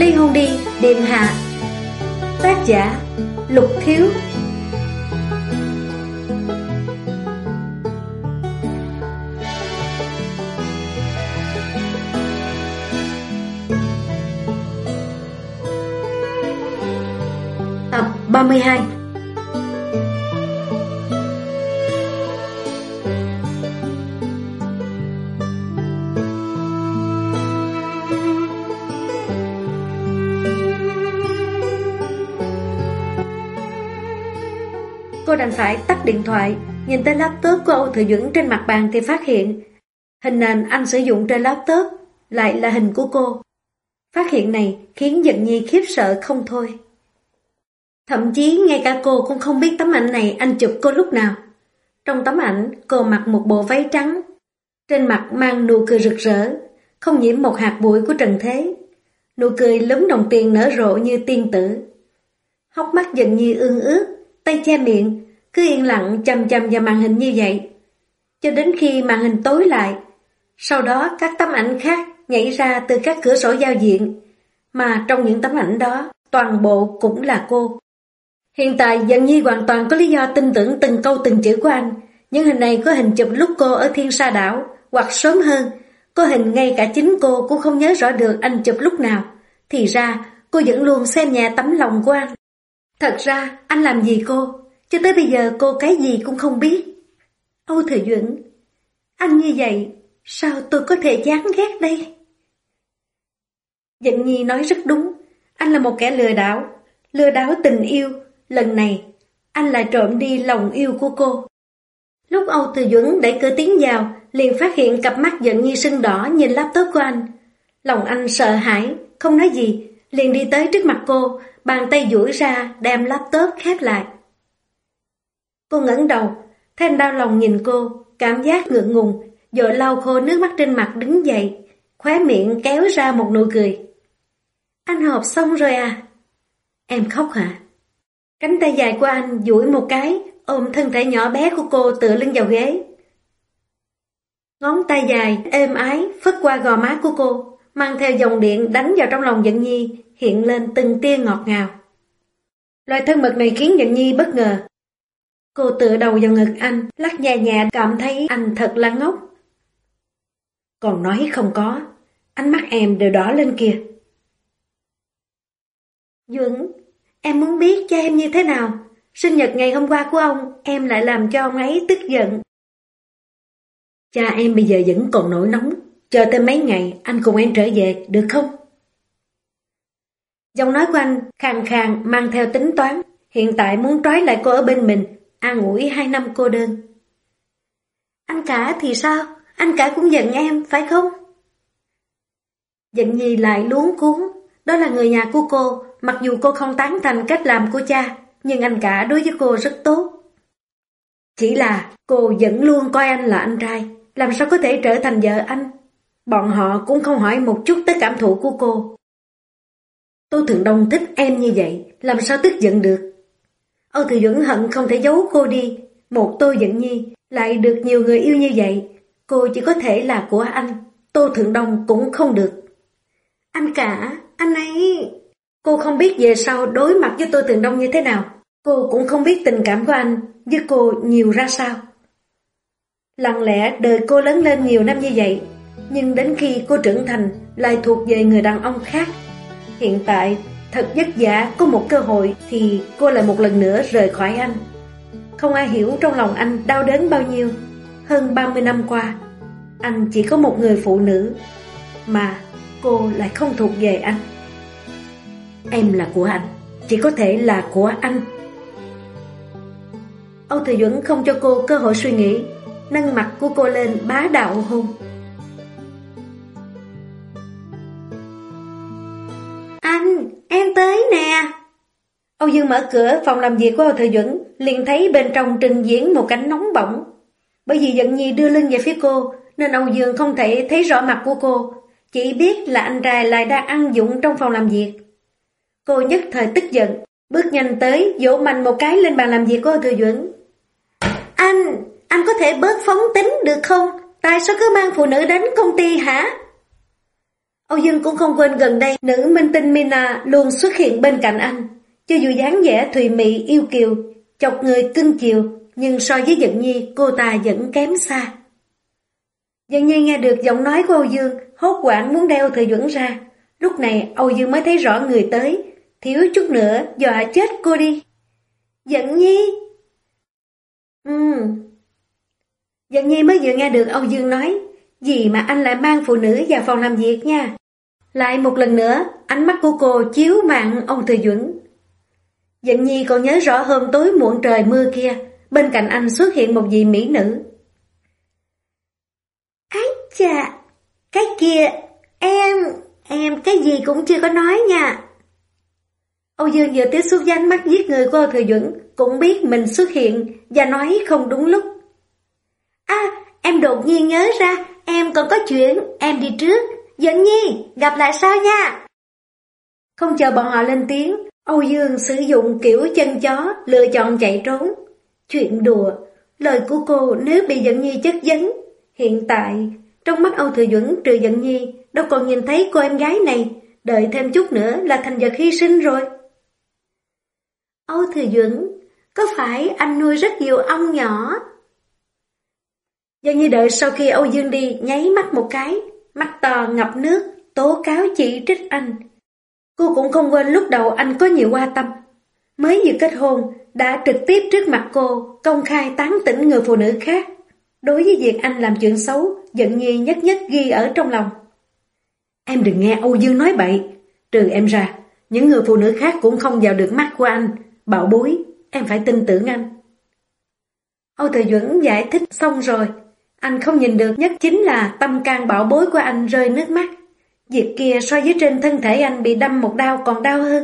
Ly hôn đi điện hạ. Tác giả Lục Thiếu. Tập 32. Cô đành phải tắt điện thoại, nhìn tới laptop của Âu Thừa Duẩn trên mặt bàn thì phát hiện hình nền anh sử dụng trên laptop lại là hình của cô. Phát hiện này khiến Dận Nhi khiếp sợ không thôi. Thậm chí ngay cả cô cũng không biết tấm ảnh này anh chụp cô lúc nào. Trong tấm ảnh, cô mặc một bộ váy trắng, trên mặt mang nụ cười rực rỡ, không nhiễm một hạt bụi của trần thế. Nụ cười lúm đồng tiền nở rộ như tiên tử. Hốc mắt Dận Nhi ương ướt, tay che miệng, cứ yên lặng chằm chằm vào màn hình như vậy, cho đến khi màn hình tối lại. Sau đó các tấm ảnh khác nhảy ra từ các cửa sổ giao diện, mà trong những tấm ảnh đó, toàn bộ cũng là cô. Hiện tại Dận Nhi hoàn toàn có lý do tin tưởng từng câu từng chữ của anh. Những hình này có hình chụp lúc cô ở Thiên Sa Đảo, hoặc sớm hơn, có hình ngay cả chính cô cũng không nhớ rõ được anh chụp lúc nào. Thì ra, cô vẫn luôn xem nhẹ tấm lòng của anh. Thật ra, anh làm gì cô? Cho tới bây giờ cô cái gì cũng không biết. Âu Thừa Duẩn, anh như vậy, sao tôi có thể chán ghét đây? Dận Nhi nói rất đúng, anh là một kẻ lừa đảo tình yêu. Lần này, anh lại trộm đi lòng yêu của cô. Lúc Âu Thừa Duẩn đẩy cửa tiến vào, liền phát hiện cặp mắt Dận Nhi sưng đỏ nhìn laptop của anh. Lòng anh sợ hãi, không nói gì, liền đi tới trước mặt cô, bàn tay duỗi ra đem laptop khép lại. Cô ngẩng đầu, thấy anh đau lòng nhìn cô, cảm giác ngượng ngùng, vội lau khô nước mắt trên mặt đứng dậy, khóe miệng kéo ra một nụ cười. Anh họp xong rồi à? Em khóc hả? Cánh tay dài của anh duỗi một cái, ôm thân thể nhỏ bé của cô tựa lưng vào ghế. Ngón tay dài, êm ái, phất qua gò má của cô, mang theo dòng điện đánh vào trong lòng Dận Nhi, hiện lên từng tia ngọt ngào. Loại thân mật này khiến Dận Nhi bất ngờ. Cô tựa đầu vào ngực anh, lắc nhẹ nhẹ, cảm thấy anh thật là ngốc. Còn nói không có, ánh mắt em đều đỏ lên kìa. Duẩn, em muốn biết cha em như thế nào. Sinh nhật ngày hôm qua của ông, em lại làm cho ông ấy tức giận. Cha em bây giờ vẫn còn nổi nóng, chờ thêm mấy ngày anh cùng em trở về, được không? Giọng nói của anh khàn khàn mang theo tính toán, hiện tại muốn trói lại cô ở bên mình, an ủi 2 năm cô đơn. Anh cả thì sao? Anh cả cũng giận em, phải không? Dận Nhi lại luống cuống, đó là người nhà của cô, mặc dù cô không tán thành cách làm của cha, nhưng anh cả đối với cô rất tốt. Chỉ là cô vẫn luôn coi anh là anh trai, làm sao có thể trở thành vợ anh? Bọn họ cũng không hỏi một chút tới cảm thụ của cô. Tô Thượng Đông thích em như vậy, làm sao tức giận được? Âu Thừa Duẩn hận không thể giấu cô đi. Một Tô Dận Nhi lại được nhiều người yêu như vậy, cô chỉ có thể là của anh. Tô Thượng Đông cũng không được. Anh cả, anh ấy... Cô không biết về sau đối mặt với Tô Thượng Đông như thế nào. Cô cũng không biết tình cảm của anh với cô nhiều ra sao. Lặng lẽ đời cô lớn lên nhiều năm như vậy, nhưng đến khi cô trưởng thành lại thuộc về người đàn ông khác. Hiện tại thật vất vả có một cơ hội thì cô lại một lần nữa rời khỏi anh. Không ai hiểu trong lòng anh đau đớn bao nhiêu. Hơn 30 năm qua, anh chỉ có một người phụ nữ, mà cô lại không thuộc về anh. Em là của anh, chỉ có thể là của anh. Âu Thừa Duẩn không cho cô cơ hội suy nghĩ, nâng mặt của cô lên bá đạo hôn. Anh, em tới nè. Âu Dương mở cửa phòng làm việc của Âu Thừa Duẩn, liền thấy bên trong trình diễn một cảnh nóng bỏng. Bởi vì Dận Nhi đưa lưng về phía cô, nên Âu Dương không thể thấy rõ mặt của cô, chỉ biết là anh trai lại đang ăn dụng trong phòng làm việc. Cô nhất thời tức giận, bước nhanh tới vỗ mạnh một cái lên bàn làm việc của Âu Thừa Duẩn. Anh có thể bớt phóng tính được không? Tại sao cứ mang phụ nữ đến công ty hả? Âu Dương cũng không quên gần đây nữ minh tinh Mina luôn xuất hiện bên cạnh anh. Cho dù dáng vẻ thùy mị yêu kiều, chọc người cưng chiều, nhưng so với Dận Nhi cô ta vẫn kém xa. Dận Nhi nghe được giọng nói của Âu Dương, hốt hoảng muốn đeo Thời Duẩn ra. Lúc này Âu Dương mới thấy rõ người tới, thiếu chút nữa dọa chết cô đi. Dận Nhi! Dận Nhi mới vừa nghe được Âu Dương nói, gì mà anh lại mang phụ nữ vào phòng làm việc nha. Lại một lần nữa, ánh mắt của cô chiếu mạng ông Thời Duẩn. Dận Nhi còn nhớ rõ hôm tối muộn trời mưa kia, bên cạnh anh xuất hiện một vị mỹ nữ. Ái chà, cái kia, em cái gì cũng chưa có nói nha. Âu Dương vừa tiếp xúc với ánh mắt giết người của Âu Thời Duẩn, cũng biết mình xuất hiện và nói không đúng lúc. Em đột nhiên nhớ ra, em còn có chuyện, em đi trước. Dận Nhi, gặp lại sau nha. Không chờ bọn họ lên tiếng, Âu Dương sử dụng kiểu chân chó lựa chọn chạy trốn. Chuyện đùa, lời của cô nếu bị Dận Nhi chất vấn. Hiện tại, trong mắt Âu Thừa Duẩn trừ Dận Nhi, đâu còn nhìn thấy cô em gái này, đợi thêm chút nữa là thành vật hy sinh rồi. Âu Thừa Duẩn, có phải anh nuôi rất nhiều ong nhỏ? Dận Nhi đợi sau khi Âu Dương đi nháy mắt một cái, mắt to ngập nước, tố cáo chỉ trích anh. Cô cũng không quên lúc đầu anh có nhiều hoa tâm. Mới vừa kết hôn, đã trực tiếp trước mặt cô công khai tán tỉnh người phụ nữ khác. Đối với việc anh làm chuyện xấu, Dận Nhi nhất nhất ghi ở trong lòng. Em đừng nghe Âu Dương nói bậy. Trừ em ra, những người phụ nữ khác cũng không vào được mắt của anh. Bảo bối, em phải tin tưởng anh. Âu Thời Duẩn giải thích xong rồi. Anh không nhìn được nhất chính là tâm can bảo bối của anh rơi nước mắt. Việc kia so với trên thân thể anh bị đâm một đau còn đau hơn.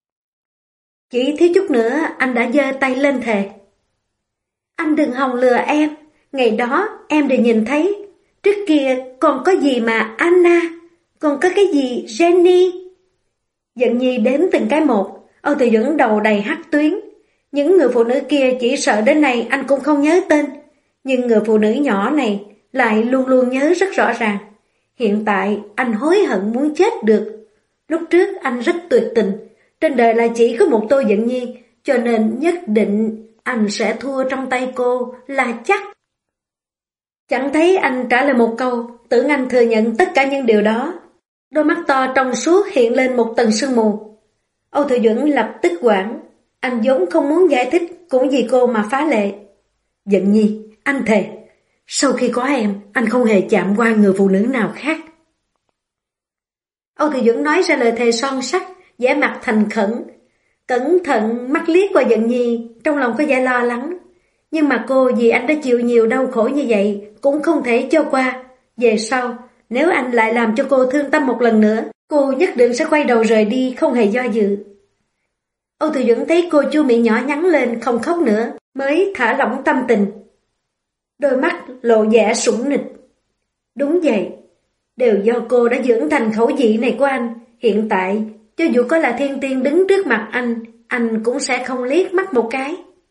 Chỉ thiếu chút nữa anh đã giơ tay lên thề. Anh đừng hòng lừa em. Ngày đó em đều nhìn thấy. Trước kia còn có gì mà Anna, còn có cái gì Jenny. Dận Nhi đếm từng cái một. Âu Thời Duẩn đầu đầy hắc tuyến. Những người phụ nữ kia chỉ sợ đến nay anh cũng không nhớ tên. Nhưng người phụ nữ nhỏ này lại luôn luôn nhớ rất rõ ràng. Hiện tại anh hối hận muốn chết được. Lúc trước anh rất tuyệt tình. Trên đời là chỉ có một tôi Dận Nhi, cho nên nhất định anh sẽ thua trong tay cô là chắc. Chẳng thấy anh trả lời một câu, tưởng anh thừa nhận tất cả những điều đó. Đôi mắt to trong suốt hiện lên một tầng sương mù. Âu Thừa Duẩn lập tức hoảng. Anh vốn không muốn giải thích cũng vì cô mà phá lệ. Dận Nhi, anh thề, sau khi có em, anh không hề chạm qua người phụ nữ nào khác. Âu Thừa Duẩn nói ra lời thề son sắt, vẻ mặt thành khẩn. Cẩn thận mắt liếc qua Dận Nhi, trong lòng có vẻ lo lắng. Nhưng mà cô vì anh đã chịu nhiều đau khổ như vậy, cũng không thể cho qua. Về sau, nếu anh lại làm cho cô thương tâm một lần nữa, cô nhất định sẽ quay đầu rời đi, không hề do dự. Âu Thừa Duẩn thấy cô chu miệng nhỏ nhắn lên, không khóc nữa, mới thả lỏng tâm tình. Đôi mắt lộ vẻ sủng nịch. Đúng vậy, đều do cô đã dưỡng thành khẩu vị này của anh. Hiện tại, cho dù có là thiên tiên đứng trước mặt anh cũng sẽ không liếc mắt một cái.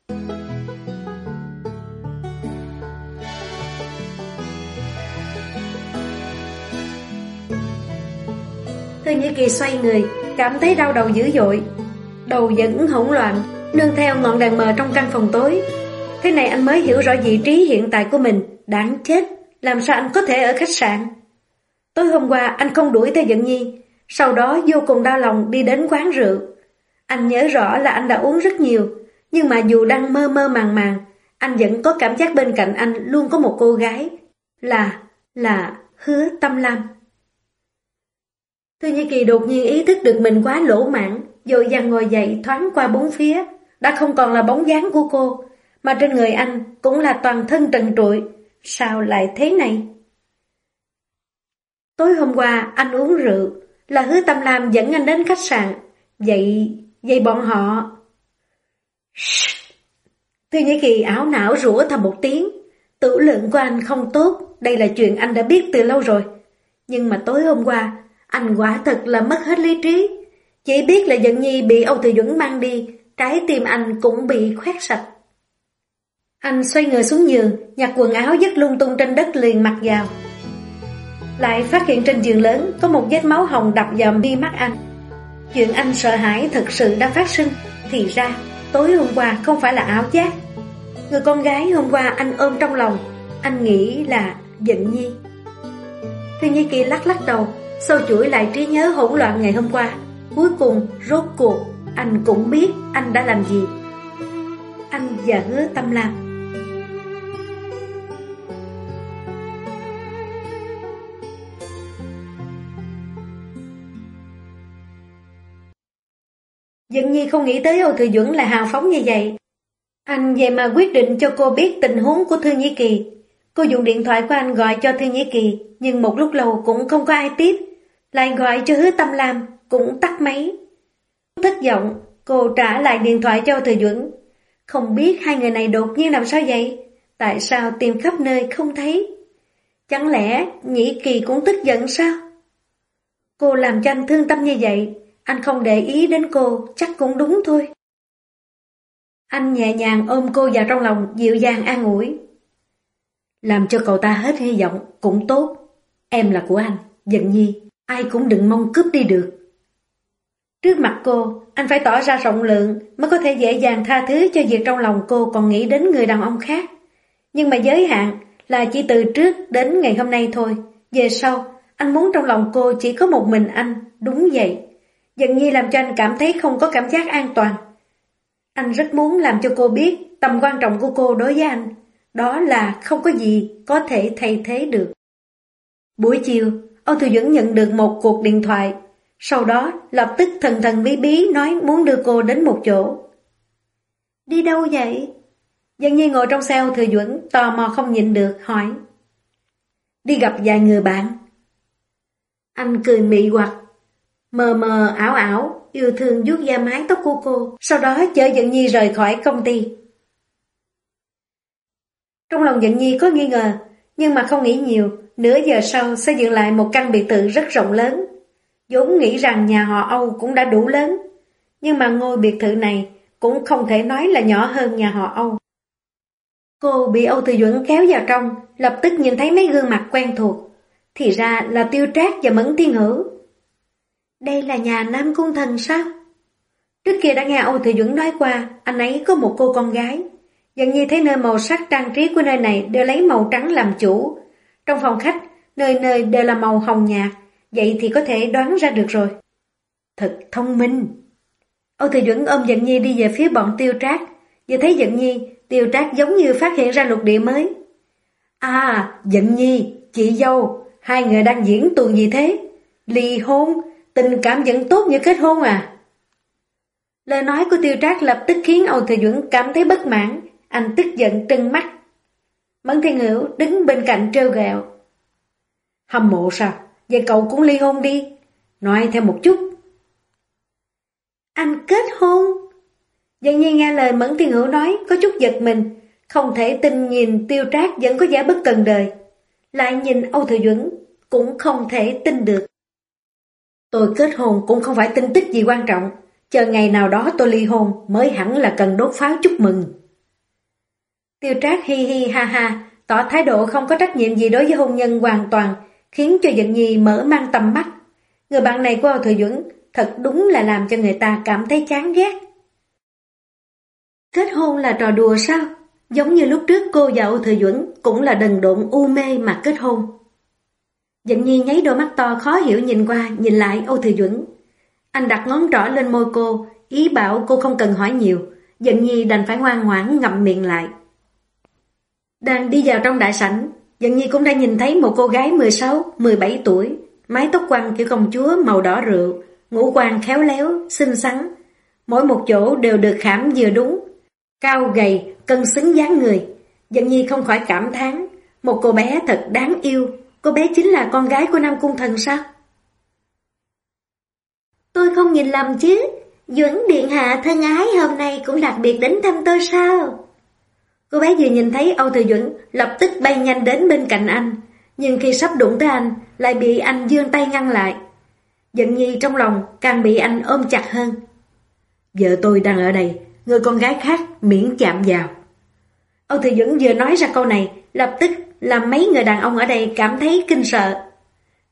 Thư Nhĩ Kỳ xoay người, cảm thấy đau đầu dữ dội. Đầu vẫn hỗn loạn, nương theo ngọn đèn mờ trong căn phòng tối. Thế này anh mới hiểu rõ vị trí hiện tại của mình. Đáng chết, làm sao anh có thể ở khách sạn? Tối hôm qua anh không đuổi theo Dận Nhi, sau đó vô cùng đau lòng đi đến quán rượu. Anh nhớ rõ là anh đã uống rất nhiều, nhưng mà dù đang mơ mơ màng màng, anh vẫn có cảm giác bên cạnh anh luôn có một cô gái. Là Hứa Tâm Lam. Thư Nhĩ Kỳ đột nhiên ý thức được mình quá lỗ mãng, vội vàng ngồi dậy thoáng qua bốn phía. Đã không còn là bóng dáng của cô, mà trên người anh cũng là toàn thân trần trụi. Sao lại thế này? Tối hôm qua anh uống rượu, là Hứa Tâm Lam dẫn anh đến khách sạn. Vậy bọn họ... Thư Nhĩ Kỳ ảo não rủa thầm một tiếng. Tửu lượng của anh không tốt, đây là chuyện anh đã biết từ lâu rồi. Nhưng mà tối hôm qua, anh quả thật là mất hết lý trí. Chỉ biết là Dận Nhi bị Âu Thừa Duẩn mang đi, trái tim anh cũng bị khoét sạch. Anh xoay người xuống giường, nhặt quần áo vứt lung tung trên đất liền mặc vào. lại phát hiện trên giường lớn có một vết máu hồng đập vào mi mắt anh. Chuyện anh sợ hãi thực sự đã phát sinh. Thì ra tối hôm qua không phải là ảo giác. Người con gái hôm qua anh ôm trong lòng, anh nghĩ là Dận Nhi. Thư Nhi Kỳ lắc lắc đầu, sâu chuỗi lại trí nhớ hỗn loạn ngày hôm qua. Cuối cùng rốt cuộc anh cũng biết anh đã làm gì. Anh và Hứa Tâm Lam. Dận Nhi không nghĩ tới Âu Thừa Duẩn là hào phóng như vậy. Anh vậy mà quyết định cho cô biết tình huống của Thư Nhĩ Kỳ. Cô dùng điện thoại của anh gọi cho Thư Nhĩ Kỳ, nhưng một lúc lâu cũng không có ai tiếp. Lại gọi cho Hứa Tâm Lam, cũng tắt máy. Thất vọng, cô trả lại điện thoại cho Âu Thừa Duẩn. Không biết hai người này đột nhiên làm sao vậy? Tại sao tìm khắp nơi không thấy? Chẳng lẽ Nhĩ Kỳ cũng tức giận sao? Cô làm cho anh thương tâm như vậy, anh không để ý đến cô chắc cũng đúng thôi. Anh nhẹ nhàng ôm cô vào trong lòng, dịu dàng an ủi. Làm cho cậu ta hết hy vọng cũng tốt. Em là của anh, Dận Nhi, ai cũng đừng mong cướp đi được. Trước mặt cô, anh phải tỏ ra rộng lượng mới có thể dễ dàng tha thứ cho việc trong lòng cô còn nghĩ đến người đàn ông khác. Nhưng mà giới hạn là chỉ từ trước đến ngày hôm nay thôi. Về sau, anh muốn trong lòng cô chỉ có một mình anh, đúng vậy. Dận Nhi làm cho anh cảm thấy không có cảm giác an toàn. Anh rất muốn làm cho cô biết tầm quan trọng của cô đối với anh. Đó là không có gì có thể thay thế được. Buổi chiều, Âu Thừa Duẩn nhận được một cuộc điện thoại. Sau đó lập tức thần thần bí bí nói muốn đưa cô đến một chỗ. Đi đâu vậy? Dận Nhi ngồi trong xe Âu Thừa Duẩn, tò mò không nhịn được, hỏi. Đi gặp vài người bạn. Anh cười mị hoặc, mờ mờ ảo ảo, yêu thương vuốt ve mái tóc của cô, sau đó chở Dận Nhi rời khỏi công ty. Trong lòng Dận Nhi có nghi ngờ, nhưng mà không nghĩ nhiều, nửa giờ sau xây dựng lại một căn biệt thự rất rộng lớn. vốn nghĩ rằng nhà họ Âu cũng đã đủ lớn, nhưng mà ngôi biệt thự này cũng không thể nói là nhỏ hơn nhà họ Âu. Cô bị Âu Thừa Duẩn kéo vào trong, lập tức nhìn thấy mấy gương mặt quen thuộc. Thì ra là Tiêu Trác và Mẫn Thiên Hữu. Đây là nhà Nam Cung Thần sao? Trước kia đã nghe Âu Thừa Duẩn nói qua, anh ấy có một cô con gái. Dần như thấy nơi màu sắc trang trí của nơi này đều lấy màu trắng làm chủ. Trong phòng khách, nơi nơi đều là màu hồng nhạt, vậy thì có thể đoán ra được rồi. Thật thông minh. Âu Thừa Duẩn ôm Dận Nhi đi về phía bọn Tiêu Trác. Vừa thấy Dận Nhi, Tiêu Trác giống như phát hiện ra lục địa mới. À, Dận Nhi, chị dâu, hai người đang diễn tuồng gì thế? Ly hôn, tình cảm vẫn tốt như kết hôn à? Lời nói của Tiêu Trác lập tức khiến Âu Thừa Duẩn cảm thấy bất mãn. Anh tức giận trừng mắt. Mẫn Thiên Hữu đứng bên cạnh trêu ghẹo. Hâm mộ sao? Vậy cậu cũng ly hôn đi. Nói thêm một chút. Anh kết hôn? Dần nhiên nghe lời Mẫn Thiên Hữu nói có chút giật mình. Không thể tin nhìn Tiêu Trác vẫn có vẻ bất cần đời. Lại nhìn Âu Thừa Duẩn cũng không thể tin được. Tôi kết hôn cũng không phải tin tức gì quan trọng. Chờ ngày nào đó tôi ly hôn mới hẳn là cần đốt pháo chúc mừng. Tiêu Trác hi hi ha ha, tỏ thái độ không có trách nhiệm gì đối với hôn nhân hoàn toàn, khiến cho Dận Nhi mở mang tầm mắt. Người bạn này của Âu Thừa Duẩn thật đúng là làm cho người ta cảm thấy chán ghét. Kết hôn là trò đùa sao? Giống như lúc trước cô và Âu Thừa Duẩn cũng là đần độn u mê mà kết hôn. Dận Nhi nháy đôi mắt to khó hiểu nhìn qua, nhìn lại Âu Thừa Duẩn. Anh đặt ngón trỏ lên môi cô, ý bảo cô không cần hỏi nhiều. Dận Nhi đành phải ngoan ngoãn ngậm miệng lại. Đang đi vào trong đại sảnh, Dận Nhi cũng đã nhìn thấy một cô gái 16, 17 tuổi, mái tóc quăn kiểu công chúa màu đỏ rượu, ngũ quan khéo léo, xinh xắn. Mỗi một chỗ đều được khảm vừa đúng, cao gầy, cân xứng dáng người. Dận Nhi không khỏi cảm thán, một cô bé thật đáng yêu. Cô bé chính là con gái của Nam Cung Thần sao? Tôi không nhìn lầm chứ, Duẩn điện hạ thân ái hôm nay cũng đặc biệt đến thăm tôi sao? Cô bé vừa nhìn thấy Âu Thừa Duẩn lập tức bay nhanh đến bên cạnh anh, nhưng khi sắp đụng tới anh lại bị anh giương tay ngăn lại. Dận Nhi trong lòng càng bị anh ôm chặt hơn. Vợ tôi đang ở đây, người con gái khác miễn chạm vào. Âu Thừa Duẩn vừa nói ra câu này lập tức làm mấy người đàn ông ở đây cảm thấy kinh sợ.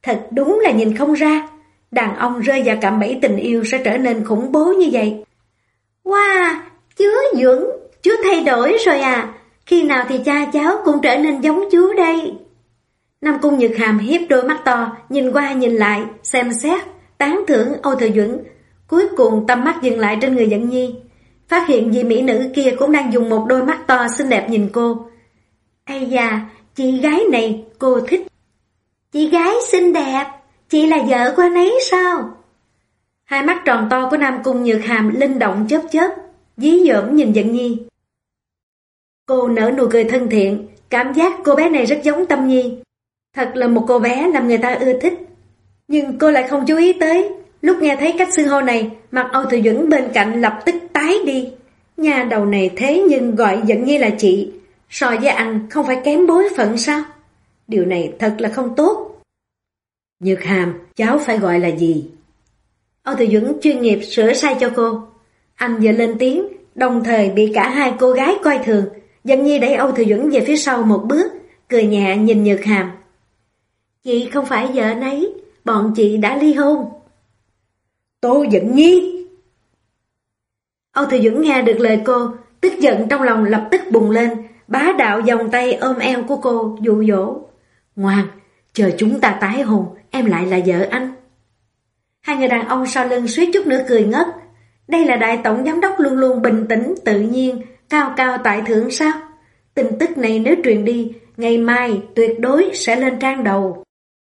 Thật đúng là nhìn không ra, đàn ông rơi vào cạm bẫy tình yêu sẽ trở nên khủng bố như vậy. Wow, chú Duẩn, chú thay đổi rồi à, khi nào thì cha cháu cũng trở nên giống chú đây. Nam Cung Nhược Hàm hiếp đôi mắt to, nhìn qua nhìn lại, xem xét, tán thưởng Âu Thừa Duẩn. Cuối cùng tầm mắt dừng lại trên người Dận Nhi. Phát hiện vị mỹ nữ kia cũng đang dùng một đôi mắt to xinh đẹp nhìn cô. Ây da, chị gái này cô thích. Chị gái xinh đẹp, chị là vợ của anh ấy sao? Hai mắt tròn to của Nam Cung Nhược Hàm linh động chớp chớp, dí dỏm nhìn Dận Nhi. Cô nở nụ cười thân thiện, cảm giác cô bé này rất giống Tâm Nhi. Thật là một cô bé làm người ta ưa thích. Nhưng cô lại không chú ý tới, lúc nghe thấy cách xưng hô này, mặt Âu Thừa Duẩn bên cạnh lập tức tái đi. Nhà đầu này thế nhưng gọi Dận Nhi là chị, so với anh không phải kém bối phận sao? Điều này thật là không tốt. Nhược Hàm, cháu phải gọi là gì? Âu Thừa Duẩn chuyên nghiệp sửa sai cho cô. Anh vừa lên tiếng, đồng thời bị cả hai cô gái coi thường. Dận Nhi đẩy Âu Thừa Duẩn về phía sau một bước, cười nhẹ nhìn Nhược Hàm. Chị không phải vợ anh ấy, bọn chị đã ly hôn. Tô Dận Nhi! Âu Thừa Duẩn nghe được lời cô, tức giận trong lòng lập tức bùng lên, bá đạo vòng tay ôm eo của cô, dụ dỗ. Ngoan, chờ chúng ta tái hôn, em lại là vợ anh. Hai người đàn ông sau lưng suýt chút nữa cười ngất. Đây là đại tổng giám đốc luôn luôn bình tĩnh, tự nhiên, cao cao tại thượng sao? Tin tức này nếu truyền đi, ngày mai tuyệt đối sẽ lên trang đầu.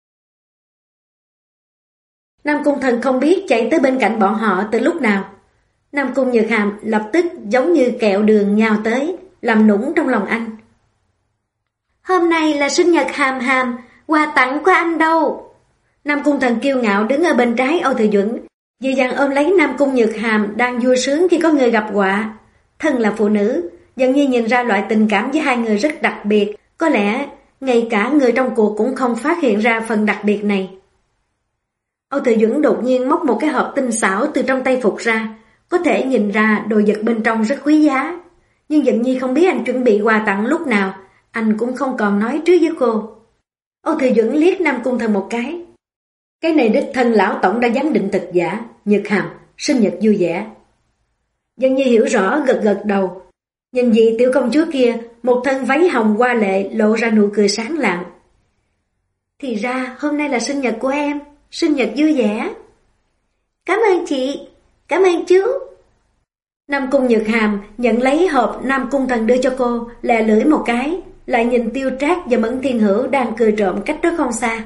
Nam Cung Thần không biết chạy tới bên cạnh bọn họ từ lúc nào. Nam Cung Nhược Hàm lập tức giống như kẹo đường nhào tới, làm nũng trong lòng anh. Hôm nay là sinh nhật Hàm Hàm, quà tặng của anh đâu? Nam Cung Thần kiêu ngạo đứng ở bên trái Âu Thừa Duẩn, dịu dàng ôm lấy Nam Cung Nhược Hàm đang vui sướng khi có người gặp họa. Thân là phụ nữ, Dận Nhi nhìn ra loại tình cảm với hai người rất đặc biệt, có lẽ ngay cả người trong cuộc cũng không phát hiện ra phần đặc biệt này. Âu Thừa Duẩn đột nhiên móc một cái hộp tinh xảo từ trong tay Phục ra, có thể nhìn ra đồ vật bên trong rất quý giá. Nhưng Dận Nhi không biết anh chuẩn bị quà tặng lúc nào, anh cũng không còn nói trước với cô. Âu Thừa Duẩn liếc Nam Cung Thần một cái. Cái này đích thân lão tổng đã giám định thật giả, Nhược Hàm, sinh nhật vui vẻ. Dận Nhi hiểu rõ gật gật đầu. Nhìn vị tiểu công chúa kia, một thân váy hồng hoa lệ lộ ra nụ cười sáng lạng. Thì ra hôm nay là sinh nhật của em, sinh nhật vui vẻ. Cảm ơn chị, cảm ơn chú. Nam Cung Nhược Hàm nhận lấy hộp Nam Cung Thần đưa cho cô, lè lưỡi một cái, lại nhìn Tiêu Trác và Mẫn Thiên Hữu đang cười trộm cách đó không xa.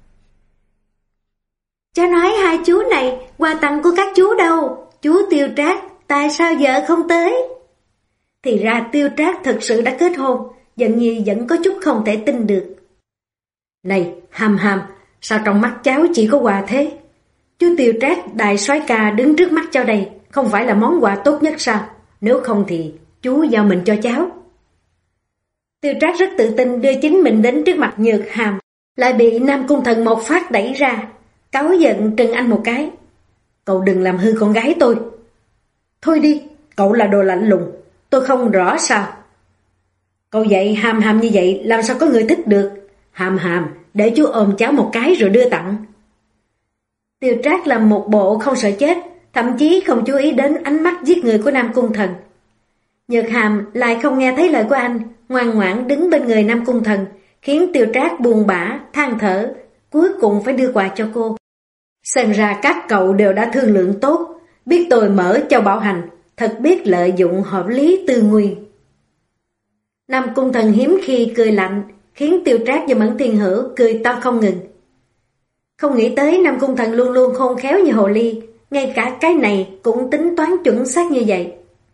Cha nói hai chú này, quà tặng của các chú đâu? Chú Tiêu Trác, tại sao vợ không tới? Thì ra Tiêu Trác thực sự đã kết hôn, Dận Nhi vẫn có chút không thể tin được. Này, Hàm Hàm, sao trong mắt cháu chỉ có quà thế? Chú Tiêu Trác đại soái ca đứng trước mắt cháu đây, không phải là món quà tốt nhất sao? Nếu không thì chú giao mình cho cháu. Tiêu Trác rất tự tin đưa chính mình đến trước mặt Nhược Hàm, lại bị Nam Cung Thần một phát đẩy ra, cáu giận trừng anh một cái. Cậu đừng làm hư con gái tôi. Thôi đi, cậu là đồ lạnh lùng, tôi không rõ sao. Cậu dạy Hàm Hàm như vậy làm sao có người thích được? Hàm Hàm, để chú ôm cháu một cái rồi đưa tặng. Tiêu Trác làm một bộ không sợ chết, thậm chí không chú ý đến ánh mắt giết người của Nam Cung Thần. Nhược Hàm lại không nghe thấy lời của anh, ngoan ngoãn đứng bên người Nam Cung Thần, khiến Tiêu Trác buồn bã, than thở, cuối cùng phải đưa quà cho cô. Xem ra các cậu đều đã thương lượng tốt, biết tôi mở Châu Bảo Hành, thật biết lợi dụng hợp lý tư nguyên. Nam Cung Thần hiếm khi cười lạnh, khiến Tiêu Trác và Mẫn Thiên Hữu cười to không ngừng. Không nghĩ tới Nam Cung Thần luôn luôn khôn khéo như hồ ly, ngay cả cái này cũng tính toán chuẩn xác như vậy.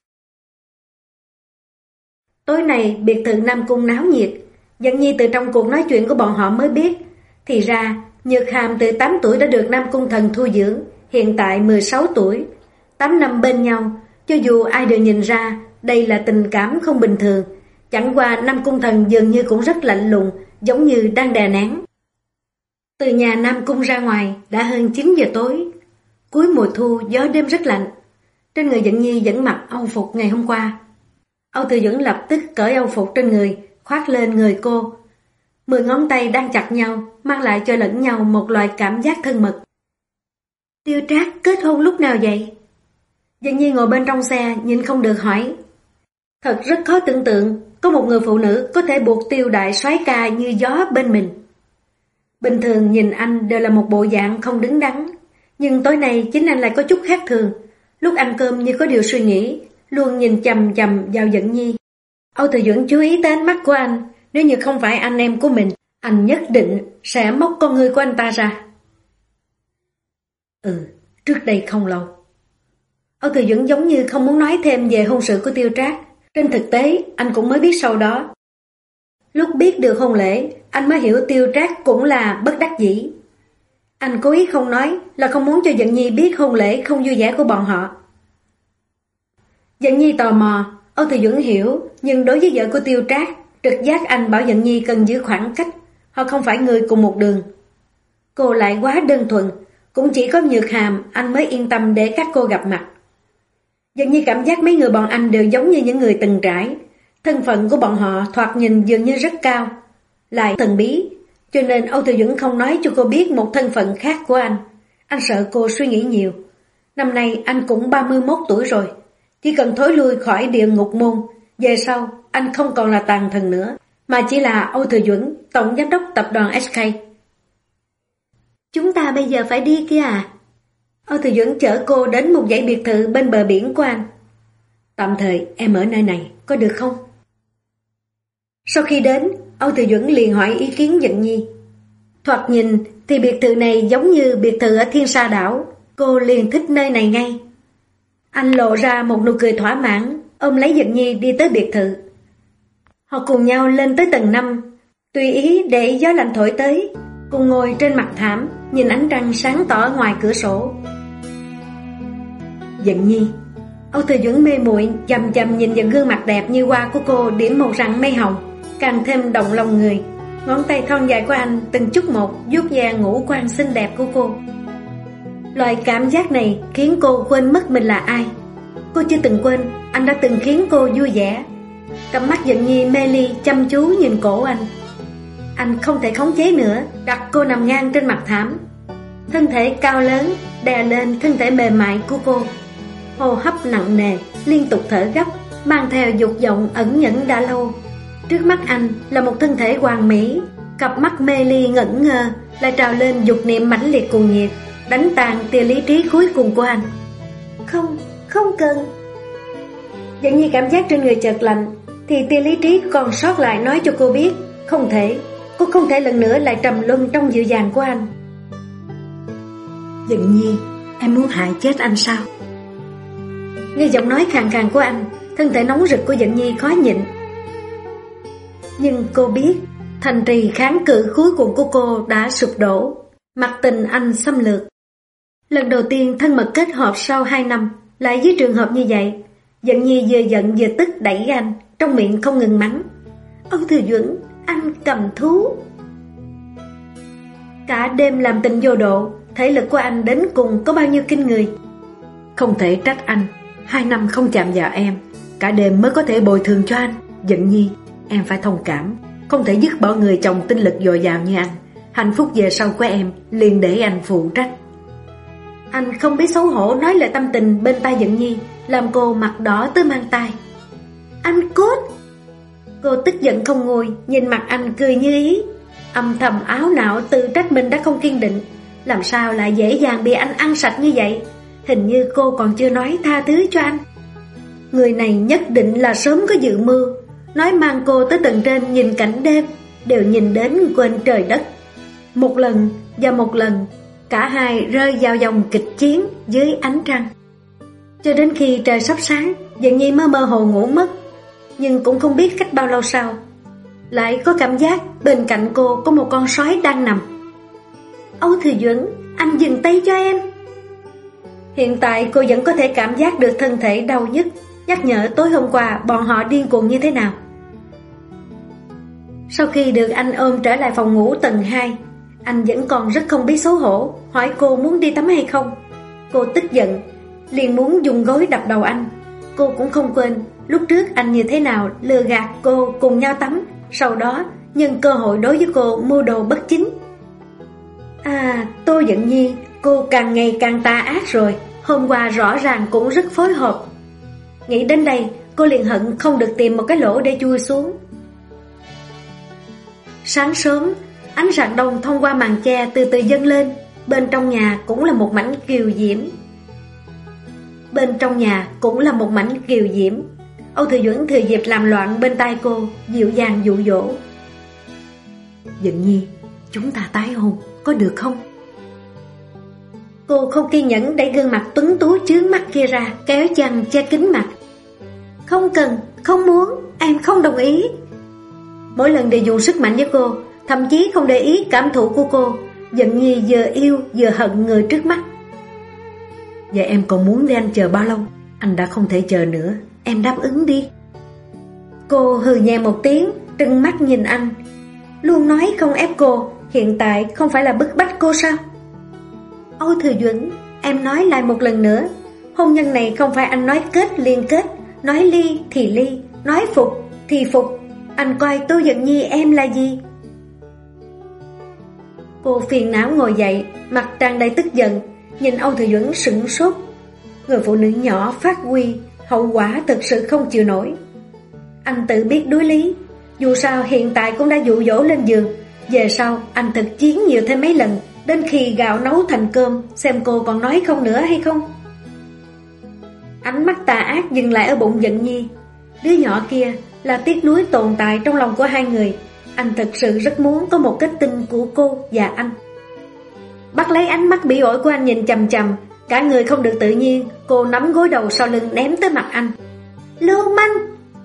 Tối nay biệt thự Nam Cung náo nhiệt, Dận Nhi từ trong cuộc nói chuyện của bọn họ mới biết, thì ra Nhược Hàm từ 8 tuổi đã được Nam Cung Thần thu dưỡng, hiện tại 16 tuổi, 8 năm bên nhau, cho dù ai đều nhìn ra đây là tình cảm không bình thường, chẳng qua Nam Cung Thần dường như cũng rất lạnh lùng, giống như đang đè nén. Từ nhà Nam Cung ra ngoài đã hơn 9 giờ tối, cuối mùa thu gió đêm rất lạnh, trên người Dận Nhi vẫn mặc âu phục ngày hôm qua. Âu Thừa Duẩn lập tức cởi âu phục trên người, khoác lên người cô. 10 ngón tay đang chặt nhau, mang lại cho lẫn nhau một loại cảm giác thân mật. Tiêu Trác kết hôn lúc nào vậy? Dần Nhi ngồi bên trong xe, nhìn không được hỏi. Thật rất khó tưởng tượng, có một người phụ nữ có thể buộc Tiêu đại soái ca như gió bên mình. Bình thường nhìn anh đều là một bộ dạng không đứng đắn, nhưng tối nay chính anh lại có chút khác thường. Lúc ăn cơm như có điều suy nghĩ, luôn nhìn chằm chằm vào Dận Nhi. Âu Thừa Duẩn chú ý tới ánh mắt của anh, nếu như không phải anh em của mình, anh nhất định sẽ móc con ngươi của anh ta ra. Trước đây không lâu. Âu Thừa Duẩn giống như không muốn nói thêm về hôn sự của Tiêu Trác. Trên thực tế, anh cũng mới biết sau đó. Lúc biết được hôn lễ, anh mới hiểu Tiêu Trác cũng là bất đắc dĩ. Anh cố ý không nói là không muốn cho Dận Nhi biết hôn lễ không vui vẻ của bọn họ. Dận Nhi tò mò, Âu Thừa Duẩn hiểu, nhưng đối với vợ của Tiêu Trác, trực giác anh bảo Dận Nhi cần giữ khoảng cách, họ không phải người cùng một đường. Cô lại quá đơn thuần, cũng chỉ có Nhược Hàm anh mới yên tâm để các cô gặp mặt. Dận Nhi cảm giác mấy người bọn anh đều giống như những người từng trải, thân phận của bọn họ thoạt nhìn dường như rất cao, lại thần bí, cho nên Âu Thừa Duẩn không nói cho cô biết một thân phận khác của anh. Anh sợ cô suy nghĩ nhiều. Năm nay anh cũng 31 tuổi rồi, chỉ cần thối lui khỏi địa ngục môn, về sau anh không còn là tàn thần nữa, mà chỉ là Âu Thừa Duẩn, tổng giám đốc tập đoàn SK. Chúng ta bây giờ phải đi kia à? Âu Thừa Duẩn chở cô đến một dãy biệt thự bên bờ biển của anh. Tạm thời em ở nơi này, có được không? Sau khi đến, Âu Thừa Duẩn liền hỏi ý kiến Dận Nhi. Thoạt nhìn thì biệt thự này giống như biệt thự ở Thiên Sa đảo, cô liền thích nơi này ngay. Anh lộ ra một nụ cười thỏa mãn, ôm lấy Dận Nhi đi tới biệt thự. Họ cùng nhau lên tới tầng 5, tùy ý để gió lạnh thổi tới, cùng ngồi trên mặt thảm, nhìn ánh trăng sáng tỏ ngoài cửa sổ. Dận Nhi. Âu Thừa Duẩn mê muội chằm chằm nhìn vào gương mặt đẹp như hoa của cô, điểm một răng mây hồng, càng thêm động lòng người. Ngón tay thon dài của anh từng chút một vuốt ve ngũ quan xinh đẹp của cô. Loại cảm giác này khiến cô quên mất mình là ai. Cô chưa từng quên anh đã từng khiến cô vui vẻ. Cặp mắt Dận Nhi mê ly chăm chú nhìn cổ anh. Anh không thể khống chế nữa, đặt cô nằm ngang trên mặt thảm. Thân thể cao lớn đè lên thân thể mềm mại của cô. Hô hấp nặng nề, liên tục thở gấp, mang theo dục vọng ẩn nhẫn đã lâu. Trước mắt anh là một thân thể hoàn mỹ, cặp mắt mê ly ngẩn ngơ lại trào lên dục niệm mãnh liệt cuồng nhiệt, đánh tàn tia lý trí cuối cùng của anh. Không cần. Dận Nhi cảm giác trên người chợt lạnh, thì tia lý trí còn sót lại nói cho cô biết không thể, cô không thể lần nữa lại trầm luân trong dịu dàng của anh. Dận Nhi, em muốn hại chết anh sao? Nghe giọng nói khàn khàn của anh, thân thể nóng rực của Dận Nhi khó nhịn. Nhưng cô biết thành trì kháng cự cuối cùng của cô đã sụp đổ, mặc tình anh xâm lược. Lần đầu tiên thân mật kết hợp sau 2 năm, lại với trường hợp như vậy. Dận Nhi vừa giận vừa tức đẩy anh, trong miệng không ngừng mắng. Âu Thừa Duẩn, anh cầm thú. Cả đêm làm tình vô độ, thể lực của anh đến cùng có bao nhiêu kinh người. Không thể trách anh, 2 năm không chạm vào em, cả đêm mới có thể bồi thường cho anh. Dận Nhi, em phải thông cảm, không thể dứt bỏ người chồng tinh lực dồi dào như anh. Hạnh phúc về sau của em liền để anh phụ trách. Anh không biết xấu hổ nói lời tâm tình bên tai Dận Nhi, làm cô mặt đỏ tới mang tai. Anh cốt. Cô tức giận không nguôi, nhìn mặt anh cười như ý, âm thầm áo não tự trách mình đã không kiên định. Làm sao lại dễ dàng bị anh ăn sạch như vậy? Hình như cô còn chưa nói tha thứ cho anh. Người này nhất định là sớm có dự mưu, nói mang cô tới tầng trên nhìn cảnh đêm, đều nhìn đến quên trời đất. Một lần và một lần, cả hai rơi vào dòng kịch chiến dưới ánh trăng. Cho đến khi trời sắp sáng, Dận Nhi mơ mơ hồ ngủ mất. Nhưng cũng không biết cách bao lâu sau, lại có cảm giác bên cạnh cô có một con sói đang nằm. Âu Thừa Duẩn, anh dừng tay cho em. Hiện tại cô vẫn có thể cảm giác được thân thể đau nhức, nhắc nhở tối hôm qua bọn họ điên cuồng như thế nào. Sau khi được anh ôm trở lại phòng ngủ tầng 2, anh vẫn còn rất không biết xấu hổ, hỏi cô muốn đi tắm hay không. Cô tức giận, liền muốn dùng gối đập đầu anh. Cô cũng không quên lúc trước anh như thế nào lừa gạt cô cùng nhau tắm, sau đó nhân cơ hội đối với cô mưu đồ bất chính. À, Tô Dận Nhi, cô càng ngày càng tà ác rồi. Hôm qua rõ ràng cũng rất phối hợp. Nghĩ đến đây, cô liền hận không được tìm một cái lỗ để chui xuống. Sáng sớm, ánh rạng đông thông qua màn che từ từ dâng lên. Bên trong nhà cũng là một mảnh kiều diễm. Âu Thừa Duẩn thừa dịp làm loạn bên tai cô, dịu dàng dụ dỗ. Dận Nhi, chúng ta tái hôn, có được không? Cô không kiên nhẫn đẩy gương mặt tuấn tú chướng mắt kia ra, kéo chăn che kín mặt. Không cần, không muốn, em không đồng ý. Mỗi lần đều dùng sức mạnh với cô, thậm chí không để ý cảm thụ của cô. Dận Nhi vừa yêu vừa hận người trước mắt. Vậy em còn muốn để anh chờ bao lâu? Anh đã không thể chờ nữa, em đáp ứng đi. Cô hừ nhẹ một tiếng, trừng mắt nhìn anh. Luôn nói không ép cô, hiện tại không phải là bức bách cô sao? Âu Thừa Duẩn, em nói lại một lần nữa, hôn nhân này không phải anh nói kết liền kết, nói ly thì ly, nói phục thì phục. Anh coi Tô Dận Nhi em là gì? Cô phiền não ngồi dậy, mặt tràn đầy tức giận, nhìn Âu Thừa Duẩn sửng sốt. Người phụ nữ nhỏ phát huy, hậu quả thực sự không chịu nổi. Anh tự biết đối lý, dù sao hiện tại cũng đã dụ dỗ lên giường. Về sau anh thực chiến nhiều thêm mấy lần, đến khi gạo nấu thành cơm, xem cô còn nói không nữa hay không. Ánh mắt tà ác dừng lại ở bụng Dận Nhi. Đứa nhỏ kia là tiếc nuối tồn tại trong lòng của hai người. Anh thực sự rất muốn có một kết tinh của cô và anh. Bắt lấy ánh mắt bỉ ổi của anh nhìn chằm chằm, cả người không được tự nhiên. Cô nắm gối đầu sau lưng ném tới mặt anh. Lưu manh!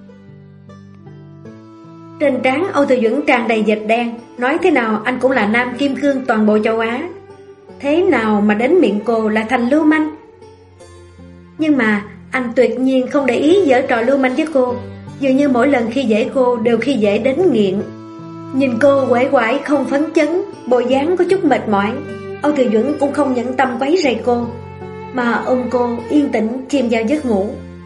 Trên trán Âu Thừa Duẩn tràn đầy vệt đen. Nói thế nào anh cũng là nam kim cương toàn bộ châu Á, thế nào mà đến miệng cô lại thành lưu manh? Nhưng mà anh tuyệt nhiên không để ý giở trò lưu manh với cô. Dường như mỗi lần khi dễ cô đều khi dễ đến nghiện. Nhìn cô uể oải không phấn chấn, bộ dáng có chút mệt mỏi, Âu Thừa Duẩn cũng không nhẫn tâm quấy rầy cô, mà ôm cô yên tĩnh chìm vào giấc ngủ.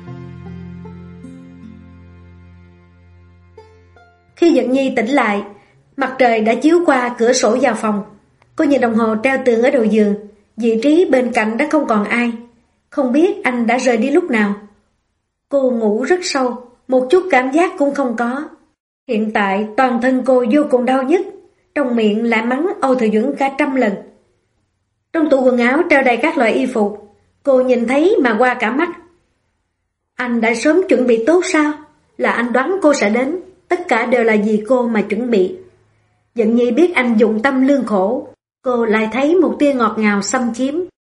Khi Dận Nhi tỉnh lại, mặt trời đã chiếu qua cửa sổ vào phòng. Cô nhìn đồng hồ treo tường ở đầu giường, vị trí bên cạnh đã không còn ai. Không biết anh đã rời đi lúc nào. Cô ngủ rất sâu, một chút cảm giác cũng không có. Hiện tại toàn thân cô vô cùng đau nhức, trong miệng lại mắng Âu Thừa Duẩn cả 100 lần. Trong tủ quần áo treo đầy các loại y phục, cô nhìn thấy mà qua cả mắt. Anh đã sớm chuẩn bị tốt sao? Là anh đoán cô sẽ đến, tất cả đều là vì cô mà chuẩn bị. Dận Nhi biết anh dụng tâm lương khổ, cô lại thấy một tia ngọt ngào xâm chiếm.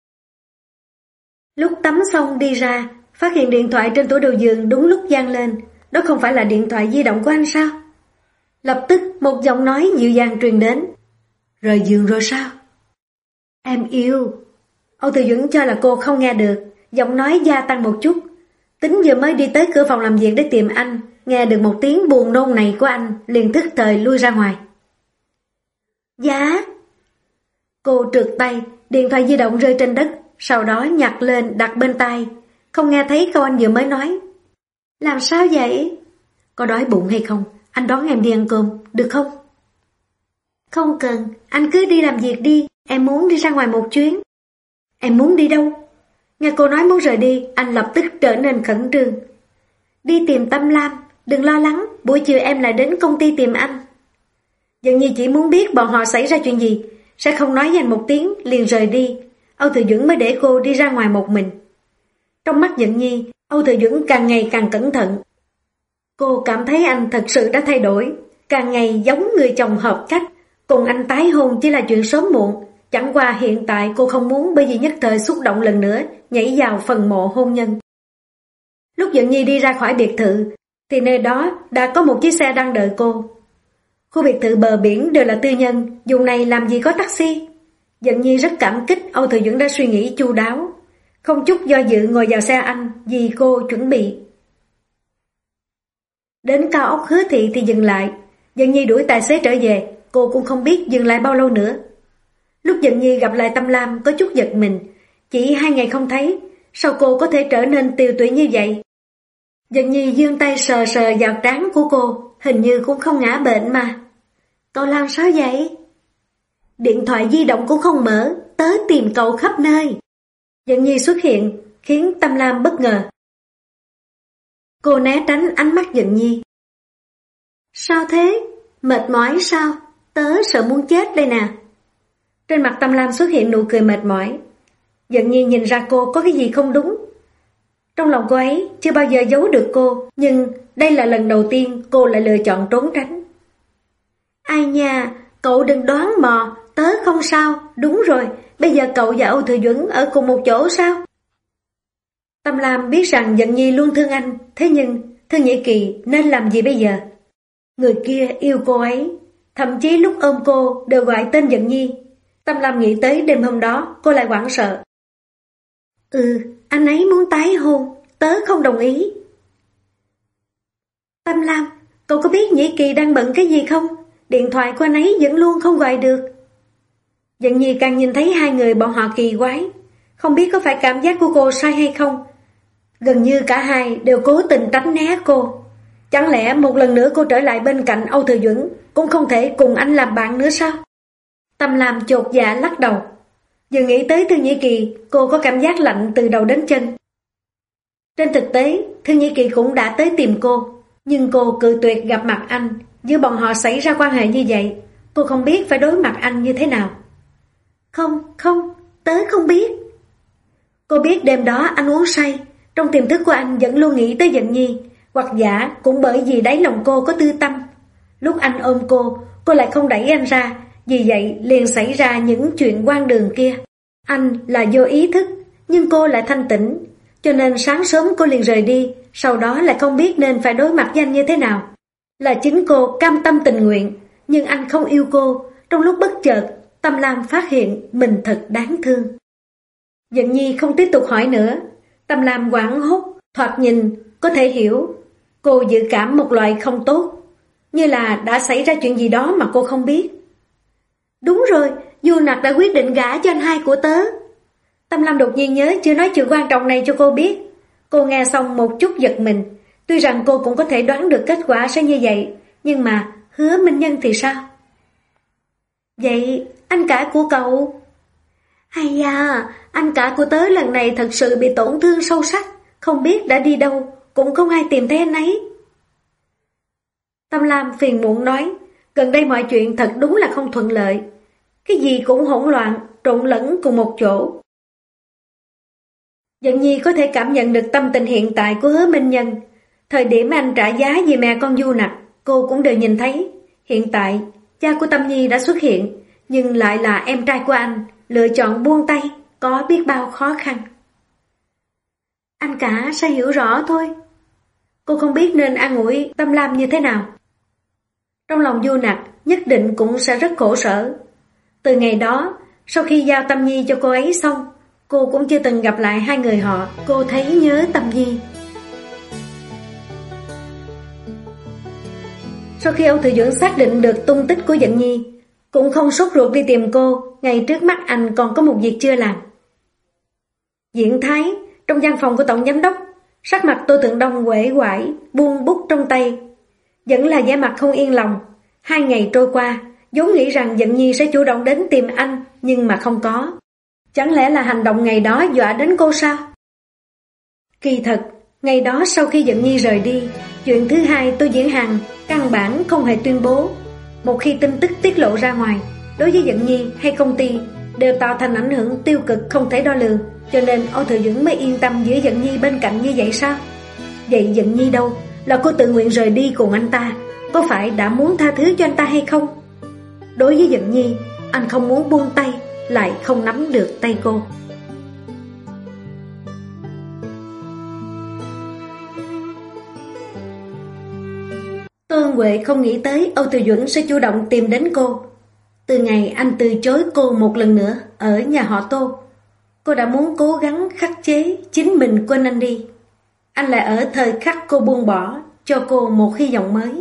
Lúc tắm xong đi ra, phát hiện điện thoại trên tủ đầu giường đúng lúc vang lên. Đó không phải là điện thoại di động của anh sao? Lập tức một giọng nói dịu dàng truyền đến. Rời giường rồi sao? Em yêu. Âu Thừa Duẩn cho là cô không nghe được, giọng nói gia tăng một chút. Tính vừa mới đi tới cửa phòng làm việc để tìm anh, nghe được một tiếng buồn nôn này của anh, liền tức thời lui ra ngoài. Dạ. Cô trượt tay, điện thoại di động rơi trên đất, sau đó nhặt lên đặt bên tai, không nghe thấy câu anh vừa mới nói. Làm sao vậy? Có đói bụng hay không? Anh đón em đi ăn cơm, được không? Không cần, anh cứ đi làm việc đi, em muốn đi ra ngoài một chuyến. Em muốn đi đâu? Nghe cô nói muốn rời đi, anh lập tức trở nên khẩn trương. Đi tìm Tâm Lam, đừng lo lắng, buổi chiều em lại đến công ty tìm anh. Dường như chỉ muốn biết bọn họ xảy ra chuyện gì, sẽ không nói với anh một tiếng, liền rời đi. Âu Thừa Duẩn mới để cô đi ra ngoài một mình. Trong mắt Dận Nhi, Âu Thừa Duẩn càng ngày càng cẩn thận. Cô cảm thấy anh thật sự đã thay đổi, càng ngày giống người chồng hợp cách. Cùng anh tái hôn chỉ là chuyện sớm muộn, chẳng qua hiện tại cô không muốn bởi vì nhất thời xúc động lần nữa nhảy vào phần mộ hôn nhân. Lúc Dận Nhi đi ra khỏi biệt thự, thì nơi đó đã có một chiếc xe đang đợi cô. Khu biệt thự bờ biển đều là tư nhân, vùng này làm gì có taxi. Dận Nhi rất cảm kích Âu Thừa Duẩn đã suy nghĩ chu đáo, không chút do dự ngồi vào xe anh vì cô chuẩn bị. Đến cao ốc Hứa Thị thì dừng lại. Dận Nhi đuổi tài xế trở về, cô cũng không biết dừng lại bao lâu nữa. Lúc Dận Nhi gặp lại Tâm Lam có chút giật mình, chỉ 2 ngày không thấy, sao cô có thể trở nên tiều tụy như vậy? Dận Nhi giương tay sờ sờ vào trán của cô, hình như cũng không ngã bệnh mà. Cậu làm sao vậy? Điện thoại di động cũng không mở, tớ tìm cậu khắp nơi. Dận Nhi xuất hiện, khiến Tâm Lam bất ngờ. Cô né tránh ánh mắt Dận Nhi. Sao thế? Mệt mỏi sao? Tớ sợ muốn chết đây nè. Trên mặt Tâm Lam xuất hiện nụ cười mệt mỏi. Dận Nhi nhìn ra cô có cái gì không đúng. Trong lòng cô ấy chưa bao giờ giấu được cô, nhưng đây là lần đầu tiên cô lại lựa chọn trốn tránh. Ai nha, cậu đừng đoán mò, tớ không sao. Đúng rồi, bây giờ cậu và Âu Thừa Duẩn ở cùng một chỗ sao? Tâm Lam biết rằng Dận Nhi luôn thương anh, thế nhưng Thư Nhĩ Kỳ nên làm gì bây giờ? Người kia yêu cô ấy, thậm chí lúc ôm cô đều gọi tên Dận Nhi. Tâm Lam nghĩ tới đêm hôm đó, cô lại hoảng sợ. Anh ấy muốn tái hôn, tớ không đồng ý. Tâm Lam, cậu có biết Nhĩ Kỳ đang bận cái gì không? Điện thoại của anh ấy vẫn luôn không gọi được. Dận Nhi càng nhìn thấy hai người bọn họ kỳ quái, không biết có phải cảm giác của cô sai hay không. Gần như cả hai đều cố tình tránh né cô. Chẳng lẽ một lần nữa cô trở lại bên cạnh Âu Thừa Duẩn cũng không thể cùng anh làm bạn nữa sao? Tâm Lam chột dạ lắc đầu. Vừa nghĩ tới Thư Nhĩ Kỳ, cô có cảm giác lạnh từ đầu đến chân. Trên thực tế, Thư Nhĩ Kỳ cũng đã tới tìm cô, nhưng cô cự tuyệt gặp mặt anh. Giữa bọn họ xảy ra quan hệ như vậy, cô không biết phải đối mặt anh như thế nào. Không, tớ không biết. Cô biết đêm đó anh uống say, trong tiềm thức của anh vẫn luôn nghĩ tới Dận Nhi, hoặc giả cũng bởi vì đáy lòng cô có tư tâm. Lúc anh ôm cô lại không đẩy anh ra, vì vậy liền xảy ra những chuyện hoang đường kia. Anh là vô ý thức, nhưng cô lại thanh tỉnh, cho nên sáng sớm cô liền rời đi, sau đó lại không biết nên phải đối mặt với anh như thế nào. Là chính cô cam tâm tình nguyện, nhưng anh không yêu cô. Trong lúc bất chợt, Tâm Lam phát hiện mình thật đáng thương. Dận Nhi không tiếp tục hỏi nữa. Tâm Lam hoảng hốt, thoạt nhìn có thể hiểu. Cô dự cảm một loại không tốt, như là đã xảy ra chuyện gì đó mà cô không biết. Đúng rồi, Du Nặc đã quyết định gả cho anh hai của tớ. Tâm Lam đột nhiên nhớ chưa nói chuyện quan trọng này cho cô biết. Cô nghe xong một chút giật mình. Tuy rằng cô cũng có thể đoán được kết quả sẽ như vậy, nhưng mà Hứa Minh Nhân thì sao? Vậy anh cả của cậu? Hay da, anh cả của tớ lần này thật sự bị tổn thương sâu sắc, không biết đã đi đâu, cũng không ai tìm thấy anh ấy. Tâm Lam phiền muộn nói, gần đây mọi chuyện thật đúng là không thuận lợi. Cái gì cũng hỗn loạn, trộn lẫn cùng một chỗ. Dận Nhi có thể cảm nhận được tâm tình hiện tại của Hứa Minh Nhân. Thời điểm anh trả giá vì mẹ con Du Nặc, cô cũng đều nhìn thấy. Hiện tại, cha của Tâm Nhi đã xuất hiện, nhưng lại là em trai của anh, lựa chọn buông tay, có biết bao khó khăn. Anh cả sẽ hiểu rõ thôi. Cô không biết nên an ủi Tâm Lam như thế nào. Trong lòng Du Nặc nhất định cũng sẽ rất khổ sở. Từ ngày đó, sau khi giao Tâm Nhi cho cô ấy xong, cô cũng chưa từng gặp lại hai người họ. Cô thấy nhớ Tâm Nhi. Sau khi Âu Thừa Duẩn xác định được tung tích của Dận Nhi, cũng không sốt ruột đi tìm cô. Ngay trước mắt anh còn có một việc chưa làm. Diễn Thái, trong văn phòng của Tổng Giám Đốc, sắc mặt Tô Thượng Đông uể oải, buông bút trong tay, vẫn là vẻ mặt không yên lòng. 2 ngày trôi qua, vốn nghĩ rằng Dận Nhi sẽ chủ động đến tìm anh, nhưng mà không có. Chẳng lẽ là hành động ngày đó dọa đến cô sao? Kỳ thật, ngày đó sau khi Dận Nhi rời đi, chuyện thứ hai Tô Diễn Hằng căn bản không hề tuyên bố. Một khi tin tức tiết lộ ra ngoài, đối với Dận Nhi hay công ty đều tạo thành ảnh hưởng tiêu cực không thể đo lường, cho nên Âu Thừa Duẩn mới yên tâm giữ Dận Nhi bên cạnh như vậy sao? Vậy Dận Nhi đâu? Là cô tự nguyện rời đi cùng anh ta, có phải đã muốn tha thứ cho anh ta hay không? Đối với Dận Nhi, anh không muốn buông tay, lại không nắm được tay cô. Tô Ân Huệ không nghĩ tới Âu Thừa Duẩn sẽ chủ động tìm đến cô. Từ ngày anh từ chối cô một lần nữa ở nhà họ Tô, cô đã muốn cố gắng khắc chế chính mình quên anh đi. Anh lại ở thời khắc cô buông bỏ, cho cô một hy vọng mới.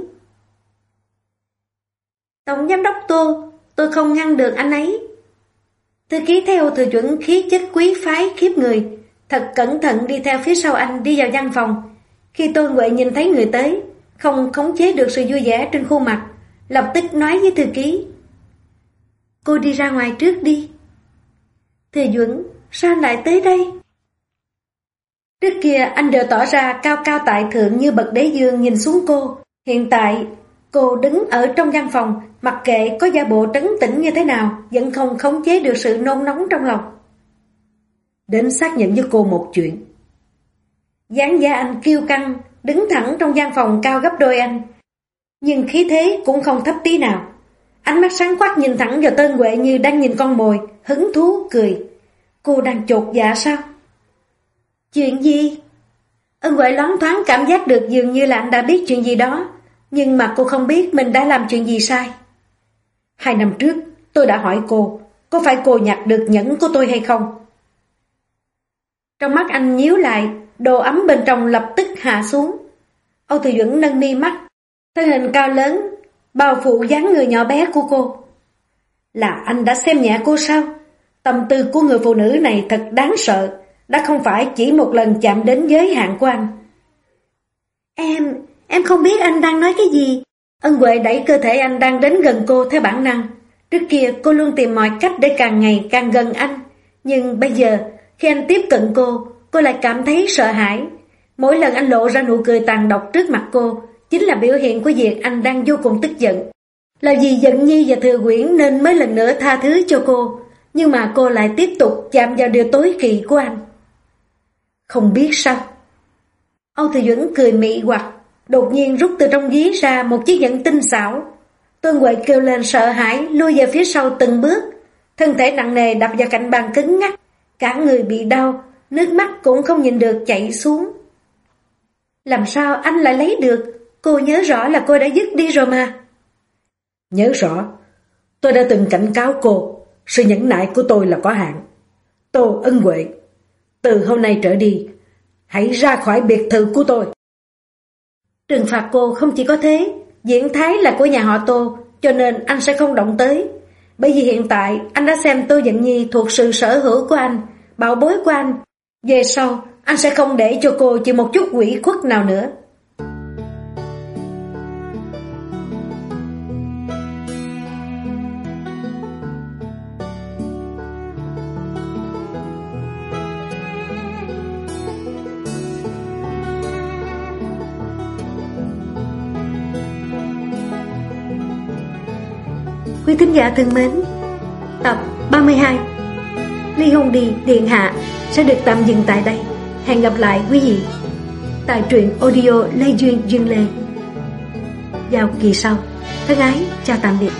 Tổng Giám Đốc Tô, tôi không ngăn được anh ấy. Thư ký theo Thừa Duẩn khí chất quý phái khiếp người, thật cẩn thận đi theo phía sau anh đi vào văn phòng. Khi Tô Huệ nhìn thấy người tới, không khống chế được sự vui vẻ trên khuôn mặt, lập tức nói với thư ký. Cô đi ra ngoài trước đi. Thừa Duẩn, sao anh lại tới đây? Trước kia anh đều tỏ ra cao cao tại thượng như bậc đế dương nhìn xuống cô. Hiện tại, cô đứng ở trong văn phòng, mặc kệ có giả bộ trấn tĩnh như thế nào, vẫn không khống chế được sự nôn nóng trong lòng. Đến xác nhận với cô một chuyện. Dáng da anh kiêu căng, đứng thẳng trong văn phòng cao gấp đôi anh. Nhưng khí thế cũng không thấp tí nào. Ánh mắt sáng quắc nhìn thẳng vào Tên Huệ như đang nhìn con mồi, hứng thú cười. Cô đang chột dạ sao? Chuyện gì? Ân Huệ loáng thoáng cảm giác được dường như là anh đã biết chuyện gì đó, nhưng mà cô không biết mình đã làm chuyện gì sai. 2 năm trước, tôi đã hỏi cô, có phải cô nhặt được nhẫn của tôi hay không? Trong mắt anh nhíu lại, đồ ấm bên trong lập tức hạ xuống. Âu Thừa Duẩn nâng mi mắt, thân hình cao lớn, bao phủ dáng người nhỏ bé của cô. Là anh đã xem nhẹ cô sao? Tâm tư của người phụ nữ này thật đáng sợ, đã không phải chỉ một lần chạm đến giới hạn của anh. Em không biết anh đang nói cái gì. Ân Huệ đẩy cơ thể anh đang đến gần cô theo bản năng. Trước kia cô luôn tìm mọi cách để càng ngày càng gần anh. Nhưng bây giờ, khi anh tiếp cận cô lại cảm thấy sợ hãi. Mỗi lần anh lộ ra nụ cười tàn độc trước mặt cô, chính là biểu hiện của việc anh đang vô cùng tức giận. Là vì giận Nhi và Thừa Quyển nên mới lần nữa tha thứ cho cô, nhưng mà cô lại tiếp tục chạm vào điều tối kỵ của anh. Không biết sao? Âu Thừa Duẩn cười mị hoặc, đột nhiên rút từ trong ví ra một chiếc nhẫn tinh xảo. Tôn Huệ kêu lên sợ hãi, lui về phía sau từng bước, thân thể nặng nề đập vào cạnh bàn cứng ngắc, cả người bị đau, nước mắt cũng không nhìn được chảy xuống. Làm sao anh lại lấy được? Cô nhớ rõ là cô đã dứt đi rồi mà. Nhớ rõ, tôi đã từng cảnh cáo cô, sự nhẫn nại của tôi là có hạn. Tô Ân Huệ, từ hôm nay trở đi, hãy ra khỏi biệt thự của tôi. Trừng phạt cô không chỉ có thế, Diễn Thái là của nhà họ Tô, cho nên anh sẽ không động tới. Bởi vì hiện tại anh đã xem Tô Dận Nhi thuộc sự sở hữu của anh, bảo bối của anh. Về sau, anh sẽ không để cho cô chịu một chút ủy khuất nào nữa. Quý thính giả thân mến, tập 32 Ly hôn đi điện hạ sẽ được tạm dừng tại đây. Hẹn gặp lại quý vị tại truyện audio Lê Duyên Duyên Lê vào kỳ sau. Thân ái chào tạm biệt.